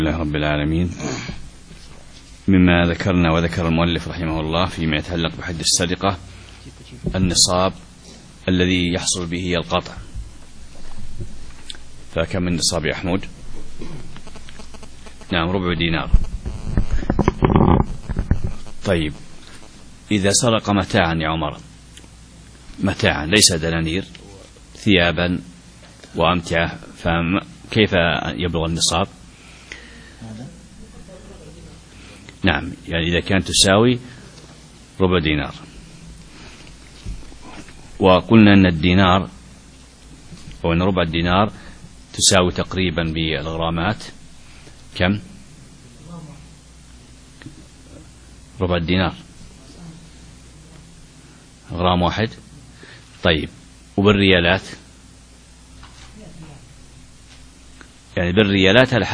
لله رب العالمين. مما ذكرنا وذكر المؤلف رحمه الله فيما يتعلق بحد السرقة النصاب الذي يحصل به القطع. فكم النصاب يا أحمد؟ نعم، ربع دينار. طيب، إذا سرق متاعا يا عمر، متاعا ليس دنانير، ثيابا وأمتعة، فكيف يبلغ النصاب؟ نعم، يعني إذا كانت تساوي ربع دينار. وقلنا أن الدينار أو أن ربع الدينار تساوي تقريبا بالغرامات كم؟ ربع الدينار غرام واحد. طيب، وبالريالات؟ يعني بالريالات على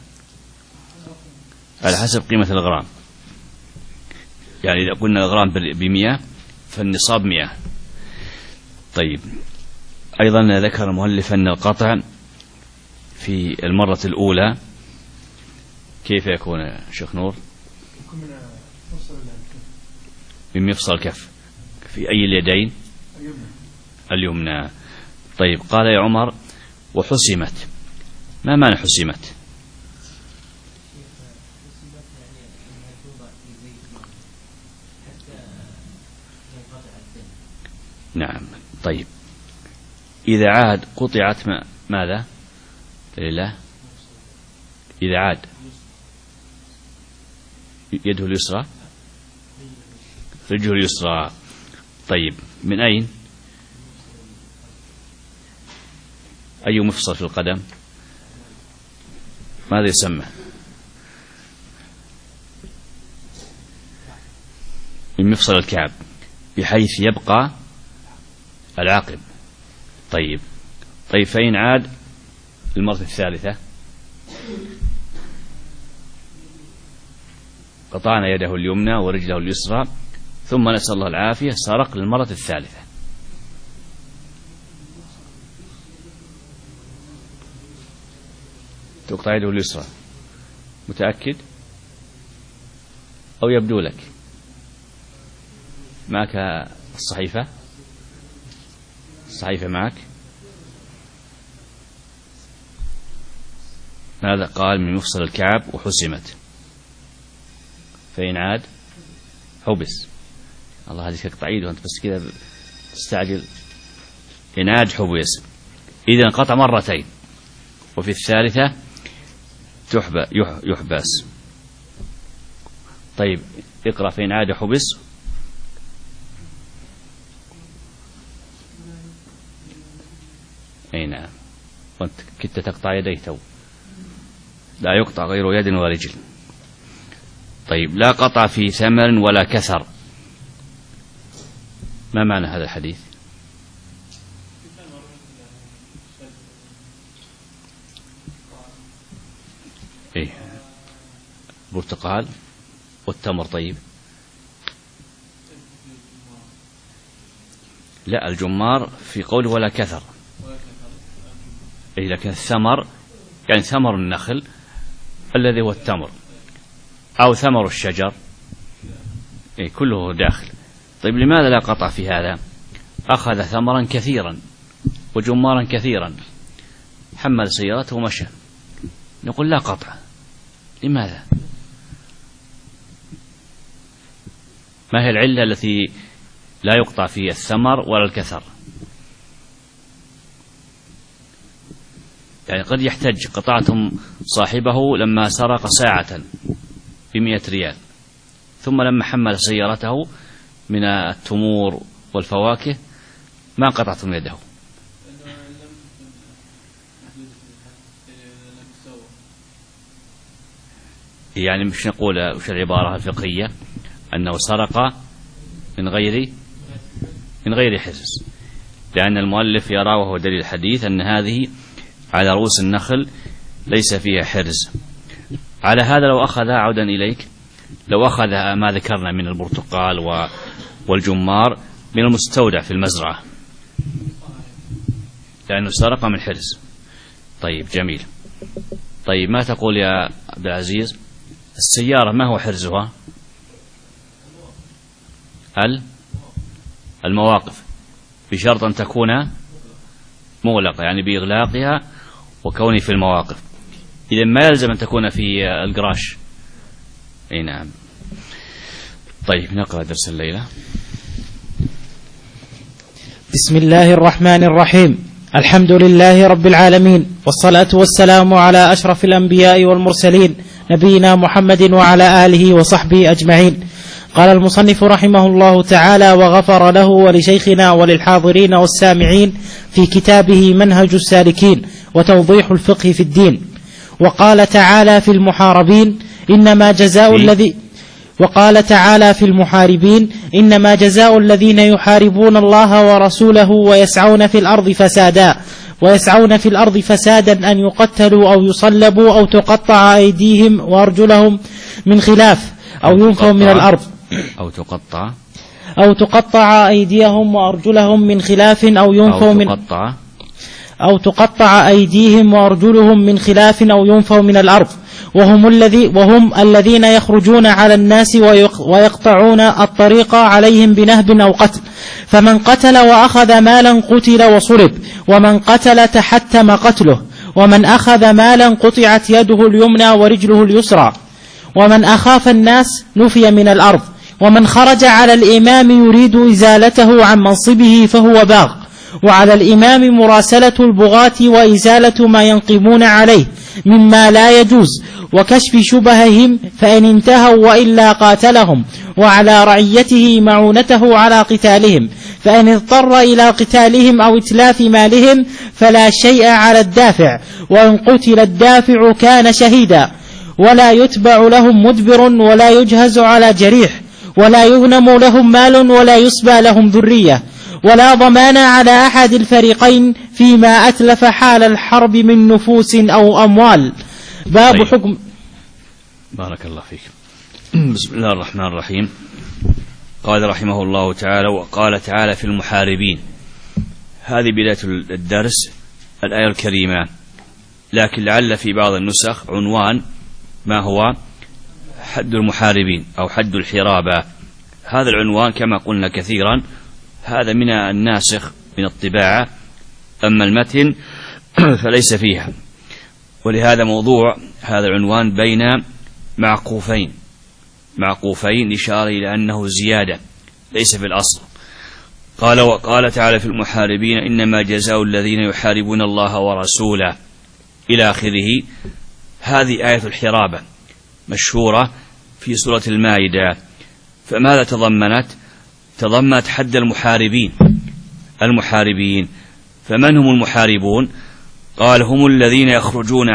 حسب قيمة الغرام. يعني إذا قلنا الغرام ب100 فالنصاب 100. طيب، أيضا ذكر المؤلف أن القطع في المرة الأولى كيف يكون يا شيخ نور؟ من مفصل الكف. في أي اليدين؟ اليمنى. طيب، قال يا عمر وحسمت، ما معنى حسمت؟ نعم. طيب، إذا عاد قطعت ماذا؟ لله. إذا عاد يده اليسرى، رجله اليسرى. طيب، من أين؟ أي مفصل في القدم؟ ماذا يسمى؟ من مفصل الكعب بحيث يبقى العقب. طيب، فإن عاد المرة الثالثة قطعنا يده اليمنى ورجله اليسرى، ثم نسأل الله العافية سرق للمرة الثالثة، تقطع يده اليسرى. متأكد أو يبدو لك؟ معك الصحيفة معك؟ ماذا قال؟ من مفصل الكعب وحسمت، فإن عاد حبس. الله هذه تقطع يده وأنت بس كذا تستعجل. إن عاد حبس. إذن قطع مرتين، وفي الثالثة يحبس. طيب، اقرأ فإن عاد حبس. أي نعم، وأنت كنت تقطع يديه تو. لا يقطع غير يد ورجل. طيب، لا قطع في ثمر ولا كثر، ما معنى هذا الحديث؟ إيه، برتقال والتمر. طيب، لا، الجمار في قوله ولا كثر. إيه، لكن الثمر يعني ثمر النخل الذي هو التمر، أو ثمر الشجر، إيه كله داخل. طيب، لماذا لا قطع في هذا؟ أخذ ثمرا كثيرا وجمارا كثيرا، حمل سيارته ومشى، نقول لا قطع. لماذا؟ ما هي العلة التي لا يقطع في الثمر ولا الكثر؟ يعني قد يحتج قطعتم صاحبه لما سرق ساعة ب100 ريال، ثم لما حمل سيارته من التمور والفواكه ما قطعتم يده. يعني مش نقول وش العبارة الفقهية؟ أنه سرق من غير حرز، لأن المؤلف يرى وهو دليل الحديث أن هذه على رؤوس النخل ليس فيها حرز. على هذا لو أخذ، عودا إليك، لو أخذ ما ذكرنا من البرتقال والجمار من المستودع في المزرعة، لأنه سرق من حرز. طيب، جميل. طيب، ما تقول يا عبد العزيز، السيارة ما هو حرزها؟ المواقف، بشرط أن تكون مغلقة، يعني بإغلاقها وكوني في المواقف. إذا ما يلزم أن تكون في الجراج. أي نعم. طيب نقرأ درس الليلة. بسم الله الرحمن الرحيم. الحمد لله رب العالمين، والصلاة والسلام على أشرف الأنبياء والمرسلين نبينا محمد وعلى آله وصحبه أجمعين. قال المصنف رحمه الله تعالى وغفر له ولشيخنا وللحاضرين والسامعين في كتابه منهج السالكين وتوضيح الفقه في الدين. وقال تعالى في المحاربين إنما جزاء الذين يحاربون الله ورسوله ويسعون في الأرض فسادا أن يقتلوا أو يصلبوا أو تقطع أيديهم وأرجلهم من خلاف أو ينفوا من الأرض أو تقطع أيديهم وأرجلهم من خلاف أو ينفوا من الأرض وهم الذين يخرجون على الناس ويقطعون الطريق عليهم بنهب أو قتل. فمن قتل وأخذ مالا قتل وصلب، ومن قتل تحتم قتله، ومن أخذ مالا قطعت يده اليمنى ورجله اليسرى، ومن أخاف الناس نفي من الأرض، ومن خرج على الإمام يريد إزالته عن منصبه فهو باغ. وعلى الإمام مراسلة البغاة وإزالة ما ينقمون عليه مما لا يجوز وكشف شبههم فإن انتهوا وإلا قاتلهم. وعلى رعيته معونته على قتالهم، فإن اضطر إلى قتالهم أو إتلاف مالهم فلا شيء على الدافع، وإن قتل الدافع كان شهيدا. ولا يتبع لهم مدبر ولا يجهز على جريح، ولا يغنم لهم مال ولا يسبى لهم ذرية، ولا ضمان على أحد الفريقين فيما أتلف حال الحرب من نفوس أو أموال. باب طيب. حكم. بارك الله فيك. بسم الله الرحمن الرحيم. قال رحمه الله تعالى وقال تعالى في المحاربين. هذه بداية الدرس الآية الكريمة، لكن لعل في بعض النسخ عنوان ما هو حد المحاربين أو حد الحرابة. هذا العنوان كما قلنا كثيرا هذا من الناسخ من الطباعة، أما المتن فليس فيها، ولهذا موضوع هذا العنوان بين معقوفين إشارة إلى أنه زيادة ليس في الأصل. قال وقال تعالى في المحاربين إنما جزاء الذين يحاربون الله ورسوله إلى آخره. هذه آية الحرابة مشهورة في سورة المائدة، فماذا تضمنت حد المحاربين. فمن هم المحاربون؟ قال هم الذين يخرجون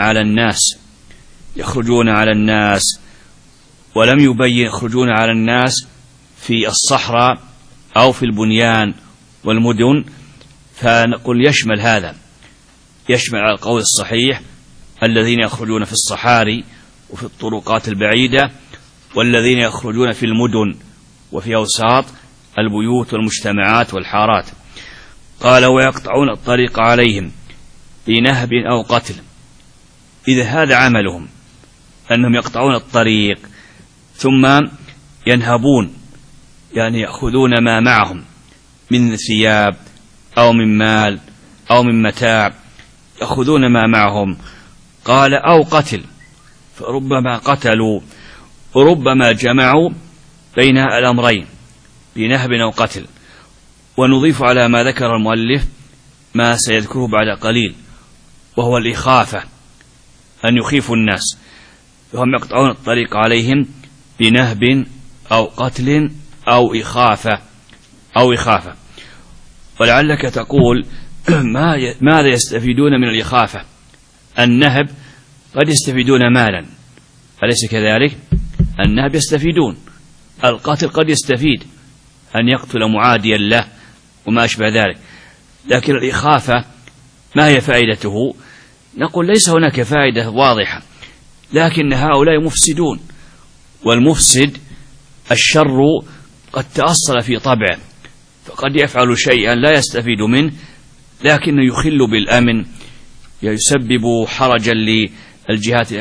على الناس، ولم يبين يخرجون على الناس في الصحراء أو في البنيان والمدن، فنقول يشمل هذا، يشمل على القول الصحيح الذين يخرجون في الصحاري وفي الطرقات البعيدة، والذين يخرجون في المدن وفي أوساط البيوت والمجتمعات والحارات. قال ويقطعون الطريق عليهم بنهب أو قتل. إذا هذا عملهم أنهم يقطعون الطريق ثم ينهبون، يعني يأخذون ما معهم من ثياب أو من مال أو من متاع، يأخذون ما معهم. قال أو قتل، فربما قتلوا وربما جمعوا بين الأمرين بنهب أو قتل. ونضيف على ما ذكر المؤلف ما سيذكره بعد قليل، وهو الإخافة، أن يخيفوا الناس، فهم يقطعون الطريق عليهم بنهب أو قتل أو إخافة. ولعلك تقول ماذا يستفيدون من الإخافة؟ النهب قد يستفيدون مالا، أليس كذلك؟ النهب يستفيدون، القتل قد يستفيد أن يقتل معاديا له وما أشبه ذلك. لكن الإخافة ما هي فائدته؟ نقول ليس هناك فائدة واضحة، لكن هؤلاء مفسدون، والمفسد الشر قد تأصل في طبعه، فقد يفعل شيئا لا يستفيد منه لكنه يخل بالأمن، يسبب حرجا للجهات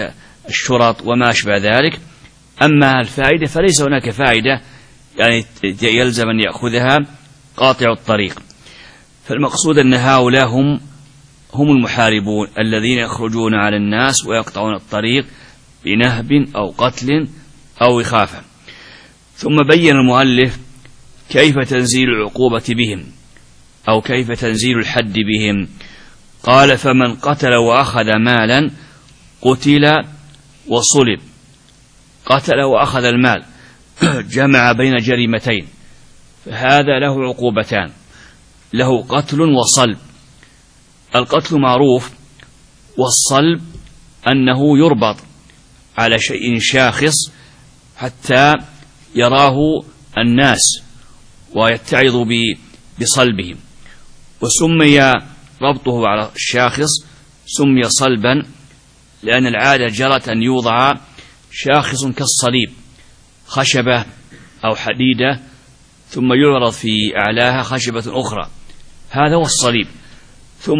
الشرط وما أشبه ذلك. أما الفائدة فليس هناك فائدة يعني يلزم أن يأخذها قاطع الطريق. فالمقصود أن هؤلاء هم المحاربون الذين يخرجون على الناس ويقطعون الطريق بنهب أو قتل أو إخافة. ثم بين المؤلف كيف تنزيل العقوبة بهم أو كيف تنزيل الحد بهم. قال فمن قتل وأخذ مالا قتل وصلب. قتل وأخذ المال جمع بين جريمتين، فهذا له عقوبتان، له قتل وصلب. القتل معروف، والصلب أنه يربط على شيء شاخص حتى يراه الناس ويتعظ بصلبهم، وسمي ربطه على الشاخص سمي صلبا لأن العادة جرت أن يوضع شاخص كالصليب، خشبة أو حديدة، ثم يعرض في أعلاها خشبة أخرى، هذا هو الصليب، ثم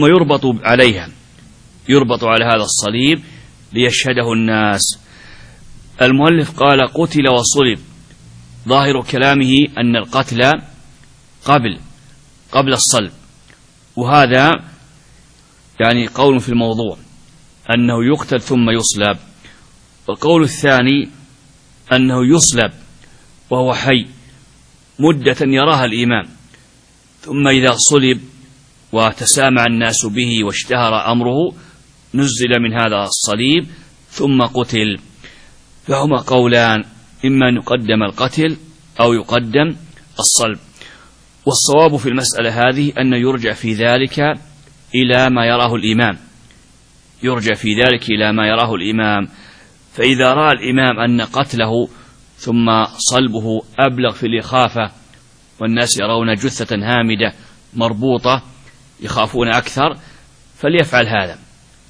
يربط على هذا الصليب ليشهده الناس. المؤلف قال قتل وصلب، ظاهر كلامه أن القتل قبل الصلب، وهذا يعني قول في الموضوع أنه يقتل ثم يصلب. والقول الثاني أنه يصلب وهو حي مدة يراها الإمام، ثم إذا صلب وتسامع الناس به واشتهر أمره نزل من هذا الصليب ثم قتل. فهما قولان، إما أن يقدم القتل أو يقدم الصلب. والصواب في المسألة هذه أن يرجع في ذلك إلى ما يراه الإمام، فإذا رأى الإمام أن قتله ثم صلبه أبلغ في الإخافة والناس يرون جثة هامدة مربوطة يخافون أكثر، فليفعل هذا،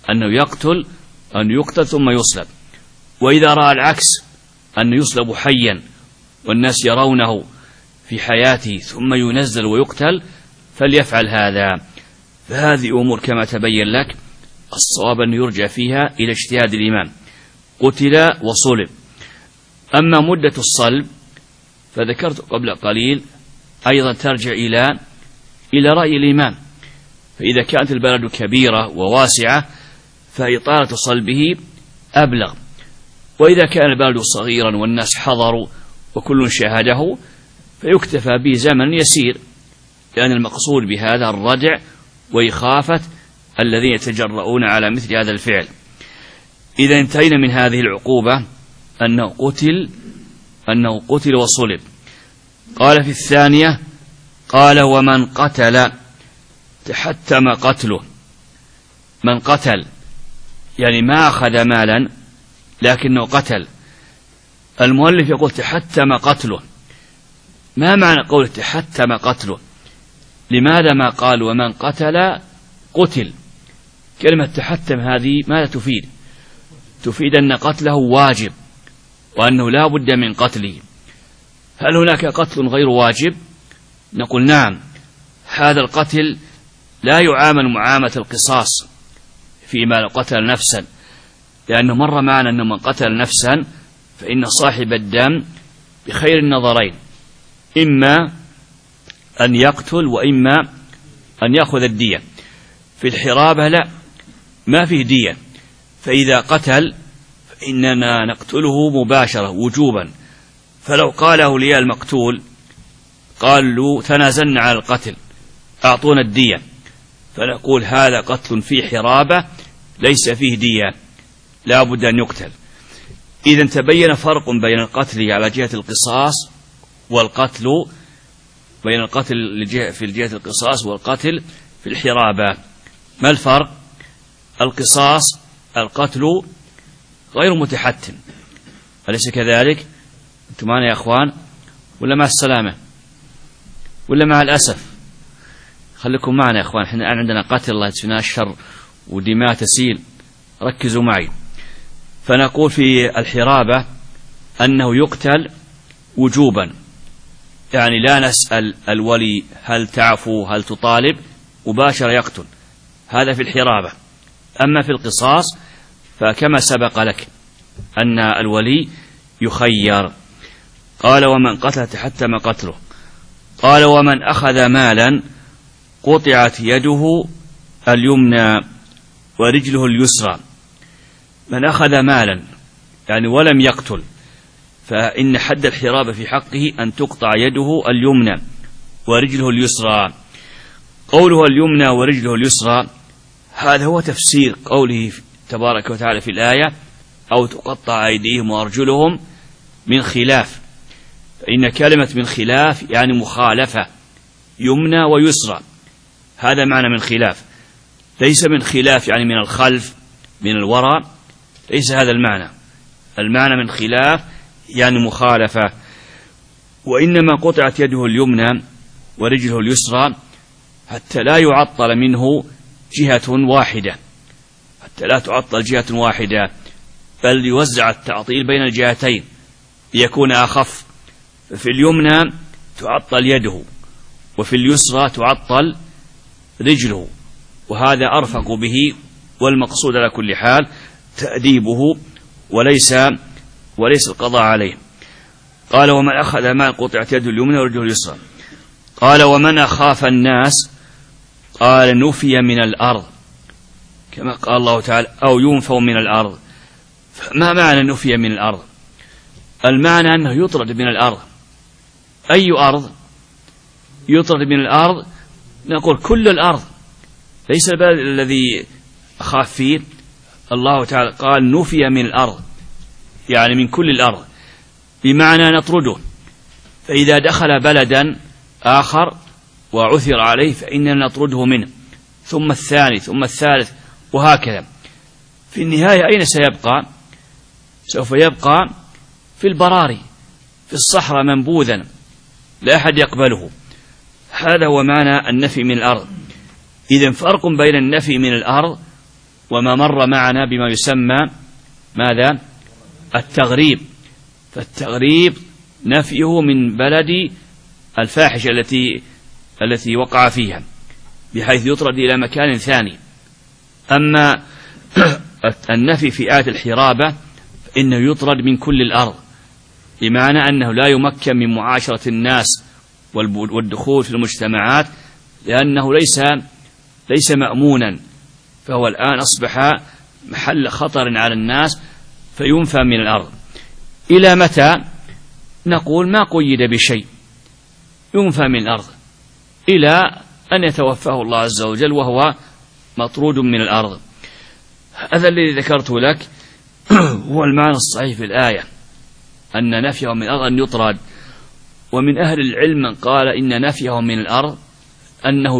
أن يقتل ثم يصلب. وإذا رأى العكس أن يصلب حيا والناس يرونه في حياته ثم ينزل ويقتل، فليفعل هذا. فهذه أمور كما تبين لك الصواب أن يرجع فيها إلى اجتهاد الإمام، قتل وصلب. أما مدة الصلب فذكرت قبل قليل أيضا ترجع إلى رأي الإمام، فإذا كانت البلد كبيرة وواسعة فإطالة صلبه أبلغ، وإذا كان البلد صغيرا والناس حضروا وكل شاهده فيكتفى به زمن يسير، لأن المقصود بهذا الردع وإخافة الذين يتجرؤون على مثل هذا الفعل. إذا انتهينا من هذه العقوبة أنه قتل وصلب. قال في الثانية قال ومن قتل تحتم قتله. من قتل يعني ما أخذ مالا لكنه قتل. المؤلف يقول تحتم قتله. ما معنى قول تحتم قتله؟ لماذا ما قال ومن قتل قتل؟ كلمة تحتم هذه ماذا تفيد؟ تفيد أن قتله واجب وأنه لا بد من قتله. هل هناك قتل غير واجب؟ نقول نعم، هذا القتل لا يعامل معاملة القصاص فيما لو قتل نفسا، لأنه مر معنا أنه من قتل نفسا فإن صاحب الدم بخير النظرين، إما أن يقتل وإما أن يأخذ الدية. في الحرابة لا، ما فيه دية، فإذا قتل فإننا نقتله مباشرة وجوبا. فلو قاله لي المقتول قالوا تنازلنا على القتل أعطونا الدية، فنقول هذا قتل في حرابة ليس فيه دية، لا بد أن يقتل. إذن تبين فرق بين القتل على جهة القصاص والقتل بين القتل في الجهة القصاص والقتل في الحرابة. ما الفرق؟ القصاص القتل غير متحتم، أليس كذلك؟ أنتم معنا يا أخوان ولا مع السلامة ولا مع الأسف؟ خليكم معنا يا أخوان، احنا الآن عندنا قتل الله يجزينا الشر ودماء تسيل، ركزوا معي. فنقول في الحرابة أنه يقتل وجوبا، يعني لا نسأل الولي هل تعفو هل تطالب، مباشرة يقتل، هذا في الحرابة. أما في القصاص فكما سبق لك أن الولي يخير. قال ومن قتل تحتم قتله. قال ومن أخذ مالا قطعت يده اليمنى ورجله اليسرى. من أخذ مالا يعني ولم يقتل، فإن حد الحرابة في حقه أن تقطع يده اليمنى ورجله اليسرى. قوله اليمنى ورجله اليسرى هذا هو تفسير قوله تبارك وتعالى في الآية أو تقطع أيديهم وأرجلهم من خلاف. فإن كلمة من خلاف يعني مخالفة، يمنى ويسرى، هذا معنى من خلاف، ليس من خلاف يعني من الخلف من الوراء، ليس هذا المعنى. المعنى من خلاف يعني مخالفة. وإنما قطعت يده اليمنى ورجله اليسرى حتى لا يعطل منه جهة واحدة، حتى لا تعطل جهة واحدة، بل يوزع التعطيل بين الجهتين ليكون أخف. ففي اليمنى تعطل يده وفي اليسرى تعطل رجله، وهذا أرفق به، والمقصود على كل حال تأديبه وليس القضاء عليه. قال ومن أخذ مال قطعت يده اليمنى ورجله اليسرى. قال ومن أخاف الناس قال نفي من الأرض، كما قال الله تعالى أو ينفوا من الأرض. فما معنى نفي من الأرض؟ المعنى أنه يطرد من الأرض. أي أرض يطرد من الأرض؟ نقول كل الأرض، ليس البلد الذي أخاف فيه. الله تعالى قال نفي من الأرض يعني من كل الأرض، بمعنى نطرده. فإذا دخل بلدا آخر وعثر عليه فإننا نطرده منه، ثم الثاني ثم الثالث وهكذا. في النهاية أين سيبقى؟ سوف يبقى في البراري في الصحراء منبوذا لا أحد يقبله. هذا هو معنى النفي من الأرض. إذن فرق بين النفي من الأرض وما مر معنا بما يسمى ماذا؟ التغريب. فالتغريب نفيه من بلد الفاحشة التي وقع فيها بحيث يطرد إلى مكان ثاني. أما النفي في آية الحرابة فإنه يطرد من كل الأرض، بمعنى أنه لا يمكن من معاشرة الناس والدخول في المجتمعات، لأنه ليس مأمونا، فهو الآن أصبح محل خطر على الناس فينفى من الأرض. إلى متى؟ نقول ما قيد بشيء، ينفى من الأرض إلى أن يتوفاه الله عز وجل وهو مطرود من الأرض. هذا الذي ذكرته لك هو المعنى الصحيح في الآية، أن نفيه من الأرض أن يطرد. ومن أهل العلم من قال إن نفيه من الأرض أنه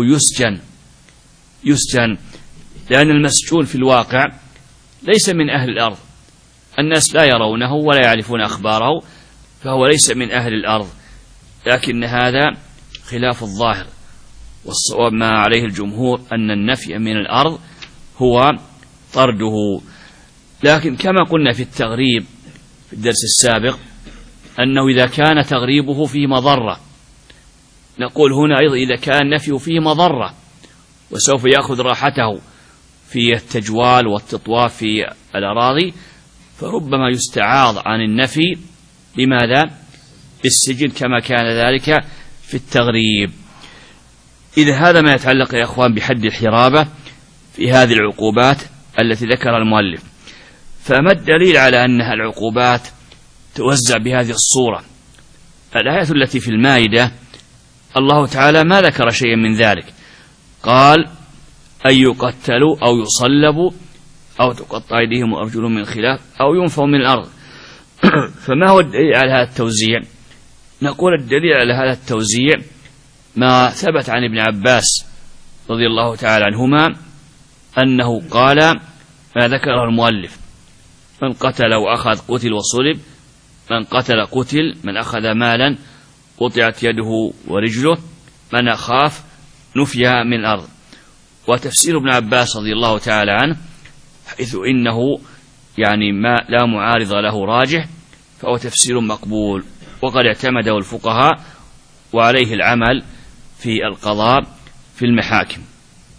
يسجن، لأن المسجون في الواقع ليس من أهل الأرض، الناس لا يرونه ولا يعرفون أخباره، فهو ليس من أهل الأرض. لكن هذا خلاف الظاهر، والصواب ما عليه الجمهور أن النفي من الأرض هو طرده. لكن كما قلنا في التغريب في الدرس السابق أنه إذا كان تغريبه فيه مضرة، نقول هنا أيضا إذا كان نفيه فيه مضرة وسوف يأخذ راحته في التجوال والتطواف في الأراضي، فربما يستعاض عن النفي بماذا؟ بالسجن، كما كان ذلك في التغريب. إذا هذا ما يتعلق يا أخوان بحد الحرابة في هذه العقوبات التي ذكر المؤلف. فما الدليل على أنها العقوبات توزع بهذه الصورة؟ الآية التي في المائدة الله تعالى ما ذكر شيئا من ذلك، قال أن يقتلوا أو يصلبوا أو تقطع أيديهم وأرجلهم من خلاف أو ينفوا من الأرض. فما هو الدليل على هذا التوزيع؟ نقول الدليل على هذا التوزيع ما ثبت عن ابن عباس رضي الله تعالى عنهما أنه قال ما ذكره المؤلف: من قتل وأخذ قتل وصلب، من قتل قتل، من أخذ مالا قطعت يده ورجله، من أخاف نفي من الأرض. وتفسير ابن عباس رضي الله تعالى عنه حيث إنه يعني ما لا معارض له راجح، فهو تفسير مقبول وقد اعتمده الفقهاء وعليه العمل في القضاء في المحاكم.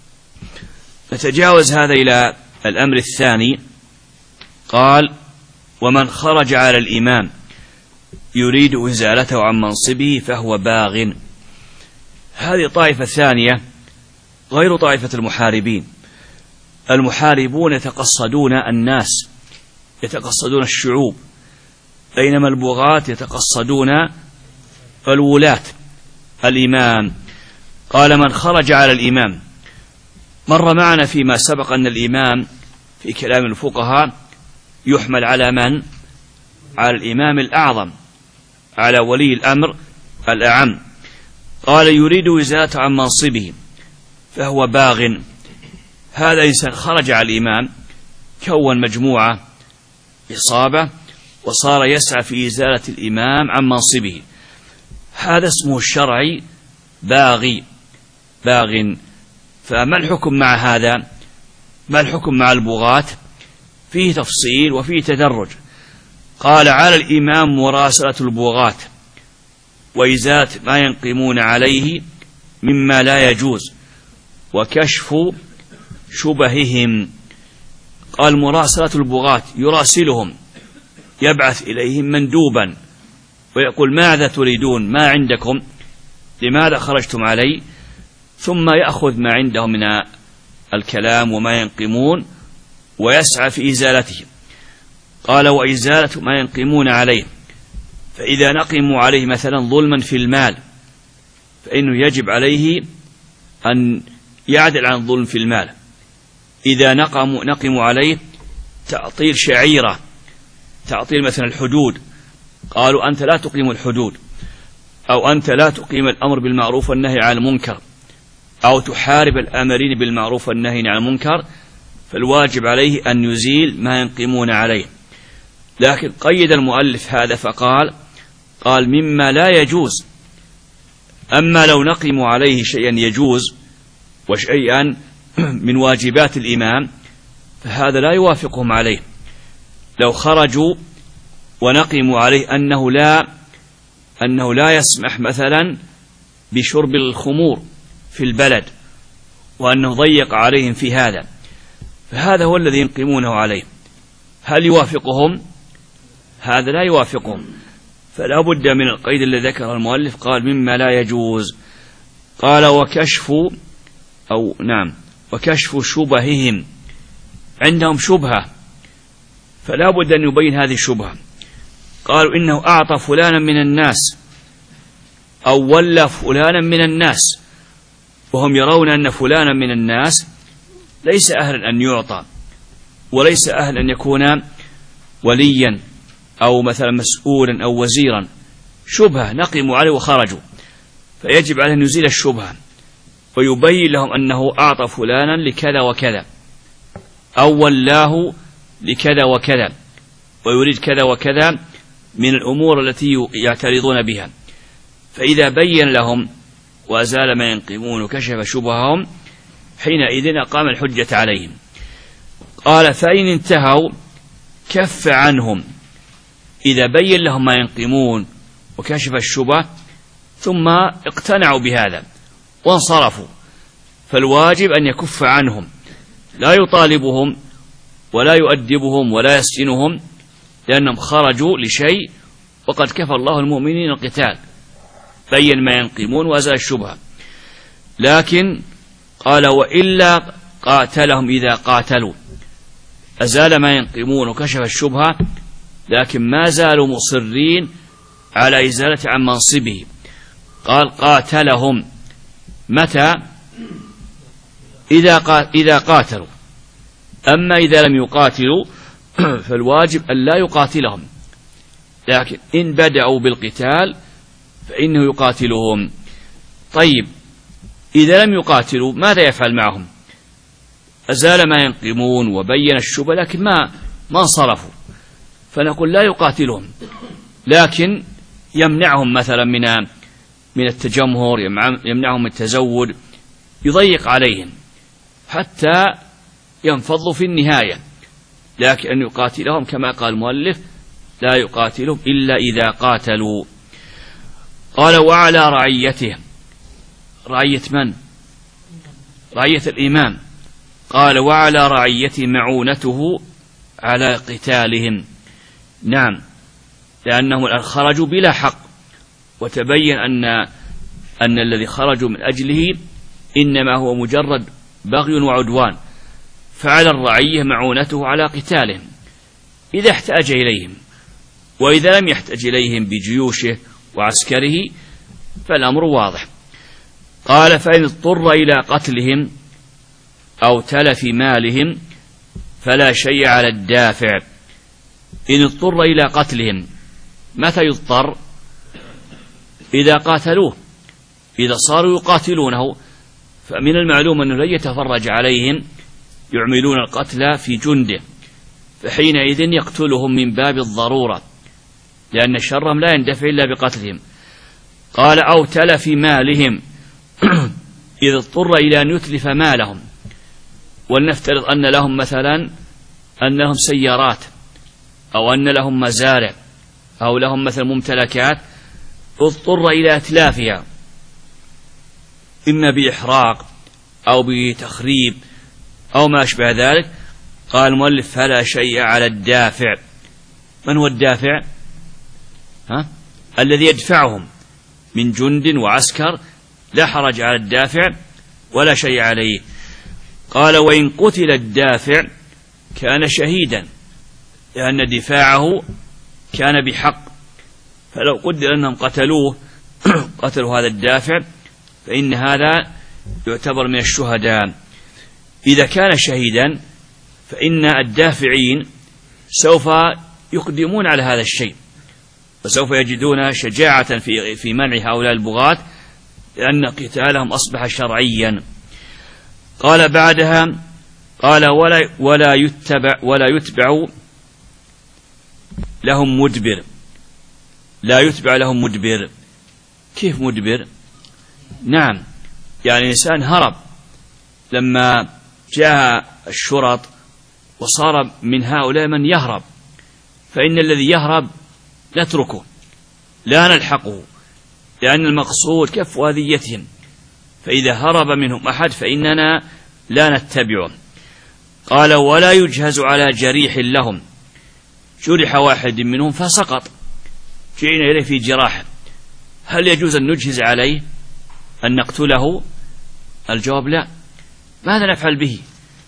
نتجاوز هذا إلى الأمر الثاني. قال ومن خرج على الإمام يريد إزالته عن منصبه فهو باغ. هذه طائفة ثانية غير طائفة المحاربين. المحاربون يتقصدون الناس، يتقصدون الشعوب، بينما البغاة يتقصدون الولاة الإمام. قال من خرج على الإمام. مر معنا فيما سبق أن الإمام في كلام الفقهاء يحمل على من؟ على الإمام الأعظم، على ولي الأمر الأعم. قال يريد إزالته عن منصبه فهو باغ. هذا إنسان خرج على الإمام، كون مجموعة إصابة وصار يسعى في إزالة الإمام عن منصبه، هذا اسمه الشرعي باغي، باغ. فما الحكم مع هذا؟ ما الحكم مع البغاة؟ فيه تفصيل وفيه تدرج. قال على الإمام مراسلة البغاة وإزالة ما ينقمون عليه مما لا يجوز وكشف شبههم. قال مراسلة البغاة، يراسلهم، يبعث إليهم مندوبا ويقول ماذا تريدون، ما عندكم، لماذا خرجتم علي، ثم يأخذ ما عندهم من الكلام وما ينقمون ويسعى في إزالته. قال وإزالة ما ينقمون عليه، فإذا نقموا عليه مثلا ظلما في المال فإنه يجب عليه أن يعدل عن الظلم في المال. إذا نقموا عليه تعطيل شعيرة، تعطيل مثلا الحدود، قالوا أنت لا تقيم الحدود، أو أنت لا تقيم الأمر بالمعروف والنهي عن المنكر، أو تحارب الآمرين بالمعروف والنهي عن المنكر، فالواجب عليه أن يزيل ما ينقمون عليه. لكن قيد المؤلف هذا فقال مما لا يجوز. أما لو نقموا عليه شيئا يجوز وشيئا من واجبات الإمام فهذا لا يوافقهم عليه. لو خرجوا ونقموا عليه أنه لا يسمح مثلا بشرب الخمور في البلد، وأنه ضيق عليهم في هذا، فهذا هو الذي ينقمونه عليه. هل يوافقهم؟ هذا لا يوافقهم. فلا بد من القيد الذي ذكره المؤلف، قال مما لا يجوز. قال وكشف شبههم، عندهم شبهة فلا بد أن يبين هذه الشبهة. قالوا إنه أعطى فلانا من الناس أو ولى فلانا من الناس، وهم يرون أن فلانا من الناس ليس أهلا أن يعطى، وليس أهلا أن يكون وليا أو مثلا مسؤولا أو وزيرا. شبهة نقموا عليه وخرجوا، فيجب عليه أن يزيل الشبهة ويبين لهم أنه أعطى فلانا لكذا وكذا، أو ولاه لكذا وكذا، ويريد كذا وكذا من الأمور التي يعترضون بها. فإذا بين لهم وأزال ما ينقمون وكشف شبههم حينئذ أقام الحجة عليهم. قال فإن انتهوا كف عنهم، إذا بين لهم ما ينقمون وكشف الشبه ثم اقتنعوا بهذا وانصرفوا، فالواجب أن يكف عنهم، لا يطالبهم ولا يؤدبهم ولا يسجنهم، لأنهم خرجوا لشيء وقد كفى الله المؤمنين القتال، بين ما ينقمون وأزال الشبهة. لكن قال وإلا قاتلهم إذا قاتلوا، أزال ما ينقمون وكشف الشبهة لكن ما زالوا مصرين على إزالة عن منصبه. قال قاتلهم متى؟ إذا قاتلوا. أما إذا لم يقاتلوا فالواجب أن لا يقاتلهم، لكن إن بدأوا بالقتال فإنه يقاتلهم. طيب إذا لم يقاتلوا ماذا يفعل معهم؟ أزال ما ينقمون وبين الشبه لكن ما انصرفوا، فنقول لا يقاتلهم، لكن يمنعهم مثلا من التجمهر، يمنعهم من التزود، يضيق عليهم حتى ينفضوا في النهاية. لكن أن يقاتلهم كما قال المؤلف لا يقاتلهم إلا إذا قاتلوا. قال وعلى رعيته، رعية من؟ رعية الإمام. قال وعلى رعيته معونته على قتالهم، نعم، لأنهم الآن خرجوا بلا حق، وتبين أن الذي خرجوا من أجله إنما هو مجرد بغي وعدوان، فعلى الرعية معونته على قتالهم إذا احتاج إليهم، وإذا لم يحتاج إليهم بجيوشه وعسكره فالأمر واضح. قال: فإن اضطر إلى قتلهم أو تلف مالهم فلا شيء على الدافع. إن اضطر إلى قتلهم، متى يضطر؟ إذا قاتلوه، إذا صاروا يقاتلونه، فمن المعلوم أنه لن يتفرج عليهم يعملون القتل في جنده، فحينئذ يقتلهم من باب الضرورة، لأن شرهم لا يندفع إلا بقتلهم. قال: أو تلف مالهم إذا اضطر إلى أن يتلف مالهم، ولنفترض أن لهم مثلا سيارات، أو أن لهم مزارع، أو لهم مثلا ممتلكات، اضطر إلى إتلافها إما بإحراق أو بتخريب أو ما أشبه ذلك. قال المؤلف: فلا شيء على الدافع. من هو الدافع؟ الذي يدفعهم من جند وعسكر، لا حرج على الدافع ولا شيء عليه. قال: وإن قتل الدافع كان شهيدا، لأن دفاعه كان بحق، فلو قدر أنهم قتلوه قتلوا هذا الدافع فإن هذا يعتبر من الشهداء. إذا كان شهيدا فإن الدافعين سوف يقدمون على هذا الشيء، وسوف يجدون شجاعة في منع هؤلاء البغاة، لأن قتالهم أصبح شرعيا. قال بعدها: قال: ولا يتبع لهم مدبر. لا يتبع لهم مدبر. كيف مدبر؟ نعم، يعني إنسان هرب لما جاء الشرط وصار من هؤلاء من يهرب، فإن الذي يهرب نتركه لا نلحقه، لأن المقصود كف أذيتهم، فإذا هرب منهم أحد فإننا لا نتبعه. قال: ولا يجهز على جريح لهم. جرح واحد منهم فسقط، جئنا إليه في جراحه، هل يجوز أن نجهز عليه، أن نقتله؟ الجواب لا. ماذا نفعل به؟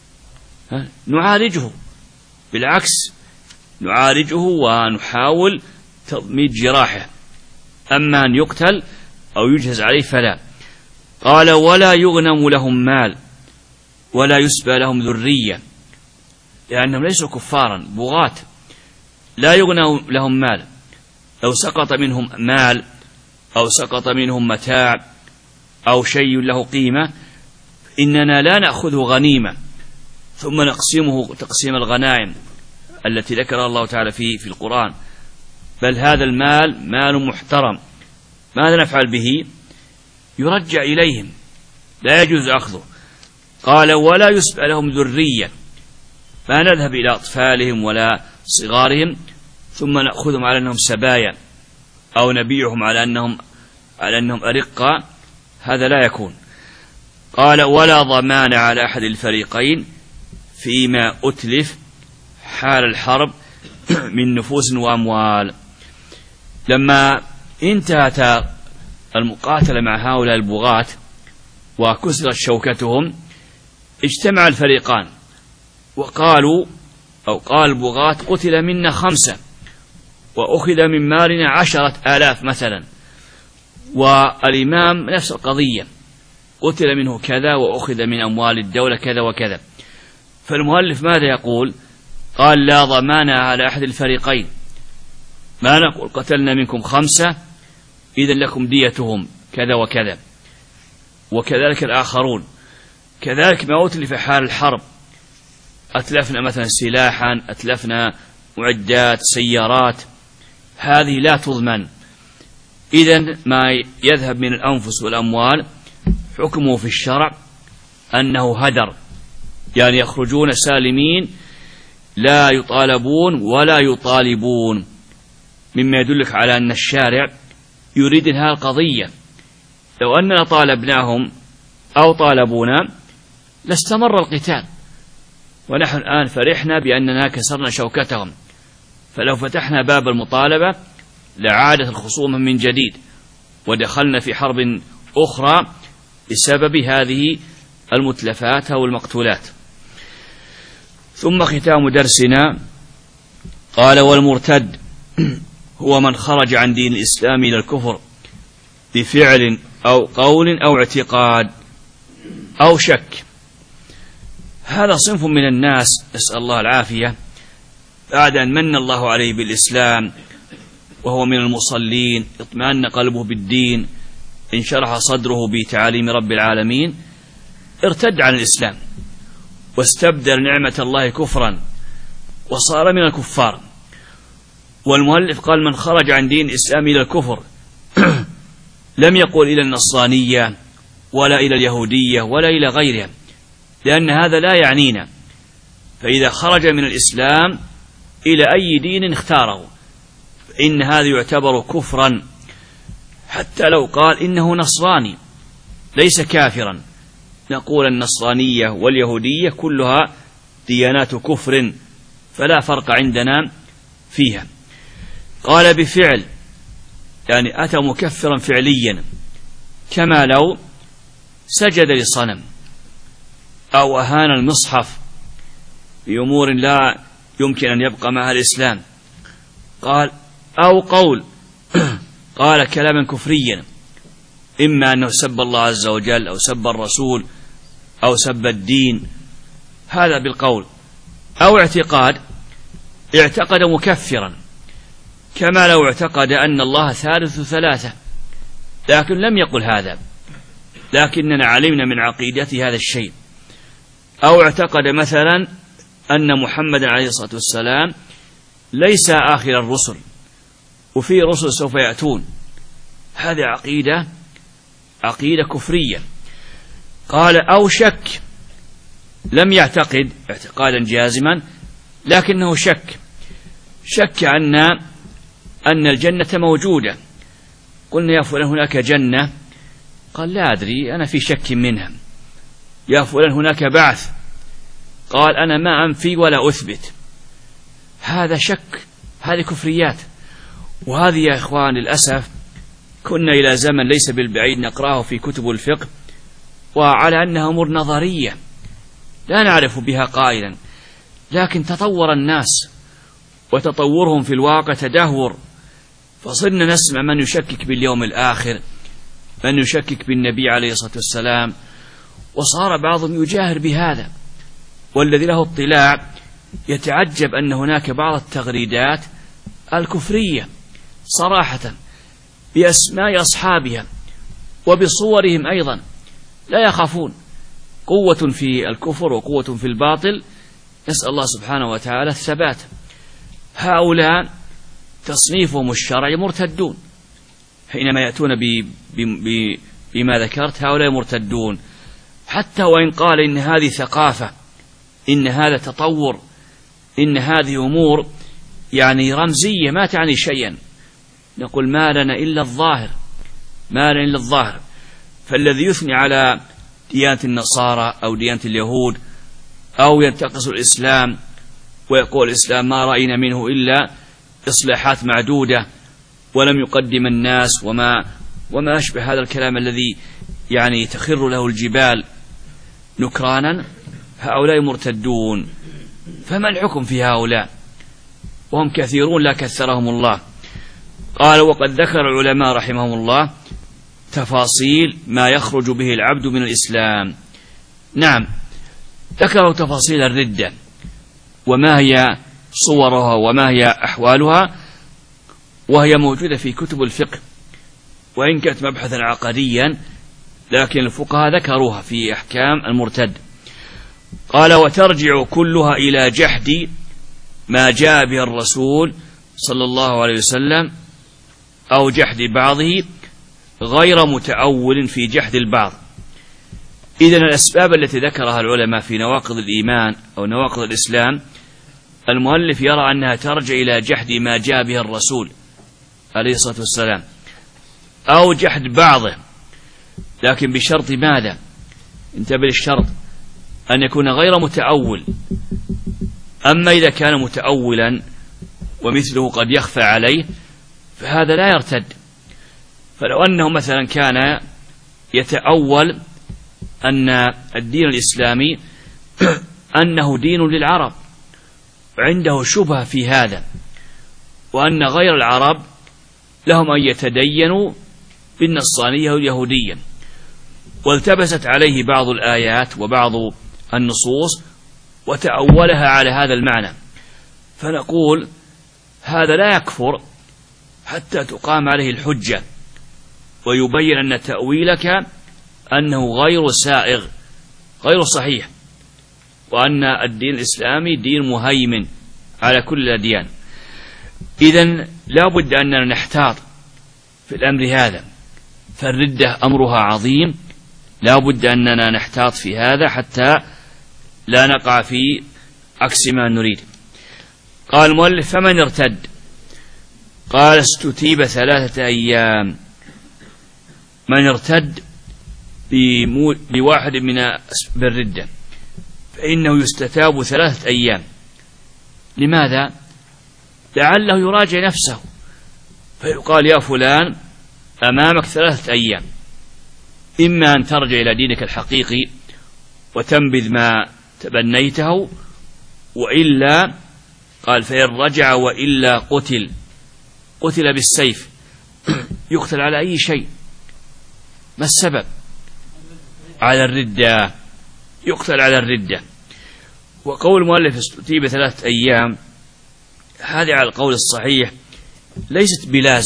نعالجه، بالعكس نعالجه ونحاول تضميد جراحه، أما أن يقتل أو يجهز عليه فلا. قال: ولا يغنم لهم مال ولا يسبى لهم ذرية، لأنهم ليسوا كفارا بغاة، لا يغنم لهم مال. لو سقط منهم مال أو سقط منهم متاع أو شيء له قيمة إننا لا نأخذه غنيمة ثم نقسمه تقسيم الغنائم التي ذكرها الله تعالى في القرآن، بل هذا المال مال محترم. ماذا نفعل به؟ يرجع إليهم، لا يجوز أخذه. قال: ولا يسبى لهم ذرية، ما نذهب إلى أطفالهم ولا صغارهم ثم نأخذهم على أنهم سبايا أو نبيعهم على أنهم أرقة، هذا لا يكون. قال: ولا ضمان على أحد الفريقين فيما أتلف حال الحرب من نفوس وأموال. لما انتهت المقاتلة مع هؤلاء البغاة وكسرت شوكتهم، اجتمع الفريقان وقالوا، أو قال البغاة: قتل منا 5 وأخذ من مالنا 10,000 مثلا، والإمام نفس القضية، قتل منه كذا وأخذ من أموال الدولة كذا وكذا. فالمؤلف ماذا يقول؟ قال: لا ضمان على أحد الفريقين، ما نقول قتلنا منكم 5 إذن لكم ديتهم كذا وكذا، وكذلك الآخرون. كذلك ما أتلف حال الحرب، أتلفنا مثلا سلاحا، أتلفنا معدات، سيارات، هذه لا تضمن. إذن ما يذهب من الأنفس والأموال حكمه في الشرع أنه هدر، يعني يخرجون سالمين لا يطالبون ولا يطالبون، مما يدلك على أن الشارع يريد هذه القضية. لو أننا طالبناهم أو طالبونا لاستمر القتال، ونحن الآن فرحنا بأننا كسرنا شوكتهم فلو فتحنا باب المطالبة لعادت الخصومة من جديد ودخلنا في حرب أخرى بسبب هذه المتلفات أو المقتولات. ثم ختام درسنا قال: والمرتد هو من خرج عن دين الإسلام إلى الكفر بفعل أو قول أو اعتقاد أو شك. هذا صنف من الناس نسأل الله العافية بعد أن من الله عليه بالإسلام وهو من المصلين، اطمأن قلبه بالدين، انشرح صدره بتعاليم رب العالمين، ارتد عن الإسلام واستبدل نعمة الله كفرا وصار من الكفار. والمؤلف قال: من خرج عن دين الإسلام إلى الكفر لم يقل إلى النصرانية ولا إلى اليهودية ولا إلى غيرها، لأن هذا لا يعنينا. فإذا خرج من الإسلام إلى أي دين اختاره فإن هذا يعتبر كفرا، حتى لو قال إنه نصراني ليس كافرا، نقول النصرانية واليهودية كلها ديانات كفر فلا فرق عندنا فيها. قال: بفعل، يعني أتى مكفرا فعليا، كما لو سجد لصنم أو أهان المصحف بأمور لا يمكن أن يبقى مع الإسلام. قال: أو قول قال كلاما كفريا، إما أنه سب الله عز وجل أو سب الرسول أو سب الدين، هذا بالقول. أو اعتقاد، اعتقد مكفرا، كما لو اعتقد أن الله ثالث ثلاثة لكن لم يقل هذا، لكننا علمنا من عقيدته هذا الشيء. أو اعتقد مثلا أن محمد عليه الصلاة والسلام ليس آخر الرسل وفي رسل سوف يأتون، هذه عقيدة كفرية. قال: أو شك، لم يعتقد اعتقادا جازما لكنه شك أن الجنة موجودة. قلنا: يا فلان هناك جنة؟ قال: لا أدري، أنا في شك منها. يا فلان هناك بعث؟ قال: أنا ما أنفي ولا أثبت. هذا شك، هذه كفريات. وهذه يا إخوان للأسف كنا إلى زمن ليس بالبعيد نقرأه في كتب الفقه، وعلى أنها أمور نظرية لا نعرف بها قائلا، لكن تطور الناس وتطورهم في الواقع تدهور، فصرنا نسمع من يشكك باليوم الآخر، من يشكك بالنبي عليه الصلاة والسلام، وصار بعضهم يجاهر بهذا. والذي له اطلاع يتعجب أن هناك بعض التغريدات الكفرية صراحة بأسماء أصحابها وبصورهم أيضا، لا يخافون، قوة في الكفر وقوة في الباطل، نسأل الله سبحانه وتعالى الثبات. هؤلاء تصنيفهم الشرعي مرتدون، حينما يأتون بما ذكرت هؤلاء مرتدون، حتى وإن قال إن هذه ثقافة، إن هذا تطور، إن هذه أمور يعني رمزية ما تعني شيئا، نقول: ما لنا إلا الظاهر، ما لنا إلا الظاهر. فالذي يثني على ديانة النصارى أو ديانة اليهود أو ينتقص الإسلام ويقول الإسلام ما رأينا منه إلا إصلاحات معدودة ولم يقدم الناس وما أشبه هذا الكلام الذي يعني تخر له الجبال نكرانا، هؤلاء مرتدون. فما الحكم في هؤلاء وهم كثيرون لا كثرهم الله؟ قال: وقد ذكر العلماء رحمهم الله تفاصيل ما يخرج به العبد من الإسلام. نعم، ذكروا تفاصيل الردة وما هي صورها وما هي أحوالها، وهي موجودة في كتب الفقه، وإن كانت مبحثا عقديا لكن الفقهاء ذكروها في أحكام المرتد. قال: وترجع كلها إلى جحد ما جاء به الرسول صلى الله عليه وسلم أو جحد بعضه غير متأول في جحد البعض. إذن الأسباب التي ذكرها العلماء في نواقض الإيمان أو نواقض الإسلام، المؤلف يرى أنها ترجع إلى جحد ما جاء به الرسول عليه الصلاة والسلام أو جحد بعضه، لكن بشرط ماذا؟ انتبه للشرط، أن يكون غير متأول. أما إذا كان متأولا ومثله قد يخفى عليه فهذا لا يرتد. فلو أنه مثلا كان يتأول أن الدين الإسلامي أنه دين للعرب وعنده شبهة في هذا، وأن غير العرب لهم أن يتدينوا بالنصرانية واليهودية، والتبست عليه بعض الآيات وبعض النصوص وتأولها على هذا المعنى، فنقول هذا لا يكفر حتى تقام عليه الحجة ويبين أن تأويلك أنه غير سائغ غير صحيح، وأن الدين الإسلامي دين مهيمن على كل الأديان. إذن لا بد أننا نحتاط في الأمر هذا، فالردة أمرها عظيم، لا بد أننا نحتاط في هذا حتى لا نقع في عكس ما نريد. قال المؤلف: فمن ارتد؟ قال: استتيب 3 أيام. من ارتد بواحد من بالردة فإنه يستتاب 3 أيام. لماذا؟ لعله يراجع نفسه، فيقال: يا فلان أمامك 3 أيام، إما أن ترجع إلى دينك الحقيقي وتنبذ ما تبنيته، وإلا قال: فإن رجع وإلا قتل بالسيف. يقتل على أي شيء؟ ما السبب؟ على الردة، يقتل على الردة. وقول المؤلف استتيب 3 أيام هذه على القول الصحيح ليست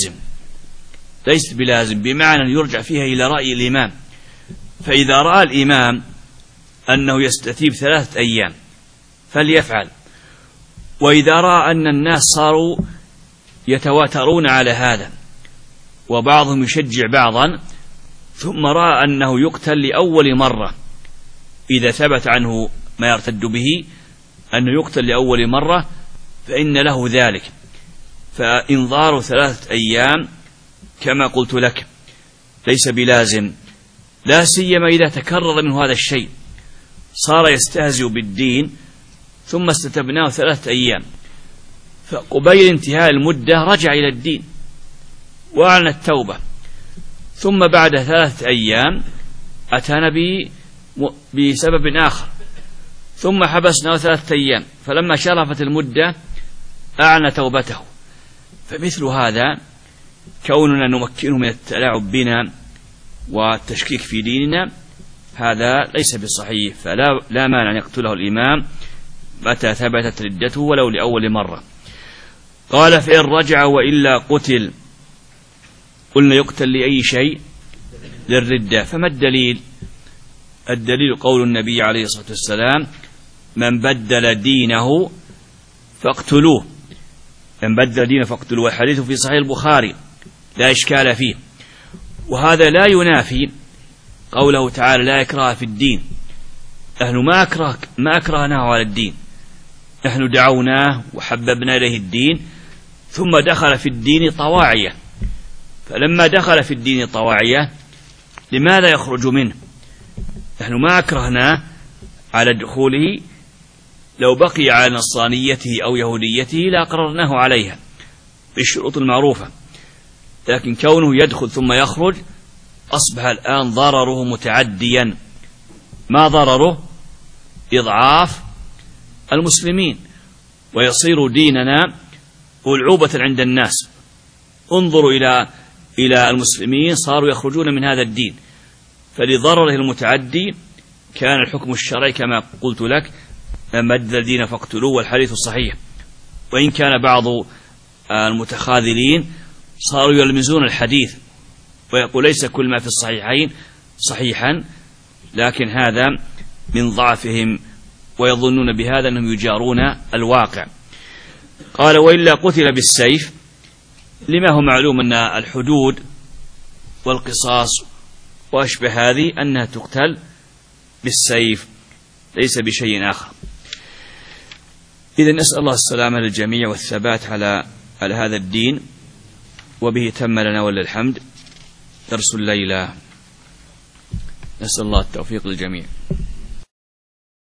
بلازم، بمعنى أن يرجع فيها إلى رأي الإمام. فإذا رأى الإمام أنه يستتيب 3 أيام فليفعل، وإذا رأى أن الناس صاروا يتواترون على هذا وبعضهم يشجع بعضا، ثم رأى أنه يقتل لأول مرة، إذا ثبت عنه ما يرتد به أنه يقتل لأول مرة فإن له ذلك، فإنظار 3 أيام كما قلت لك ليس بلازم، لا سيما إذا تكرر منه هذا الشيء، صار يستهزئ بالدين ثم استتبناه 3 أيام، فقبيل انتهاء المدة رجع إلى الدين وأعلن التوبة، ثم بعد 3 أيام أتانا بسبب آخر، ثم حبسناه 3 أيام، فلما شرفت المدة أعلن توبته. فمثل هذا كوننا نمكنه من التلاعب بنا والتشكيك في ديننا هذا ليس بصحيح، فلا مانع أن يقتله الإمام متى ثبتت ردته ولو لأول مرة. قال: فإن رجع وإلا قتل. قلنا يقتل لأي شيء؟ للردة. فما الدليل؟ الدليل قول النبي عليه الصلاة والسلام: من بدل دينه فاقتلوه. من بدل دينه فاقتلوه، والحديث في صحيح البخاري لا إشكال فيه. وهذا لا ينافي قوله تعالى: لا إكراه في الدين. نحن ما أكرهناه على الدين، نحن دعوناه وحببنا إليه الدين، ثم دخل في الدين طواعية، فلما دخل في الدين طواعية لماذا يخرج منه؟ نحن ما أكرهناه على دخوله، لو بقي على نصرانيته أو يهوديته لأقررناه عليها بالشروط المعروفة، لكن كونه يدخل ثم يخرج أصبح الآن ضرره متعديا. ما ضرره؟ إضعاف المسلمين، ويصير ديننا ألعوبة عند الناس. انظروا إلى المسلمين صاروا يخرجون من هذا الدين، فلضرره المتعدي كان الحكم الشرعي كما قلت لك: من بدل الدين فاقتلوه، والحديث صحيح. وإن كان بعض المتخاذلين صاروا يلمزون الحديث ويقول ليس كل ما في الصحيحين صحيحا، لكن هذا من ضعفهم ويظنون بهذا أنهم يجارون الواقع. قال: وإلا قتل بالسيف. لما هو معلوم أن الحدود والقصاص وأشبه هذه أنها تقتل بالسيف ليس بشيء آخر. إذن نسأل الله السلامة للجميع والثبات على هذا الدين، وبه تم لنا ولله الحمد درس الليلة. نسأل الله التوفيق للجميع.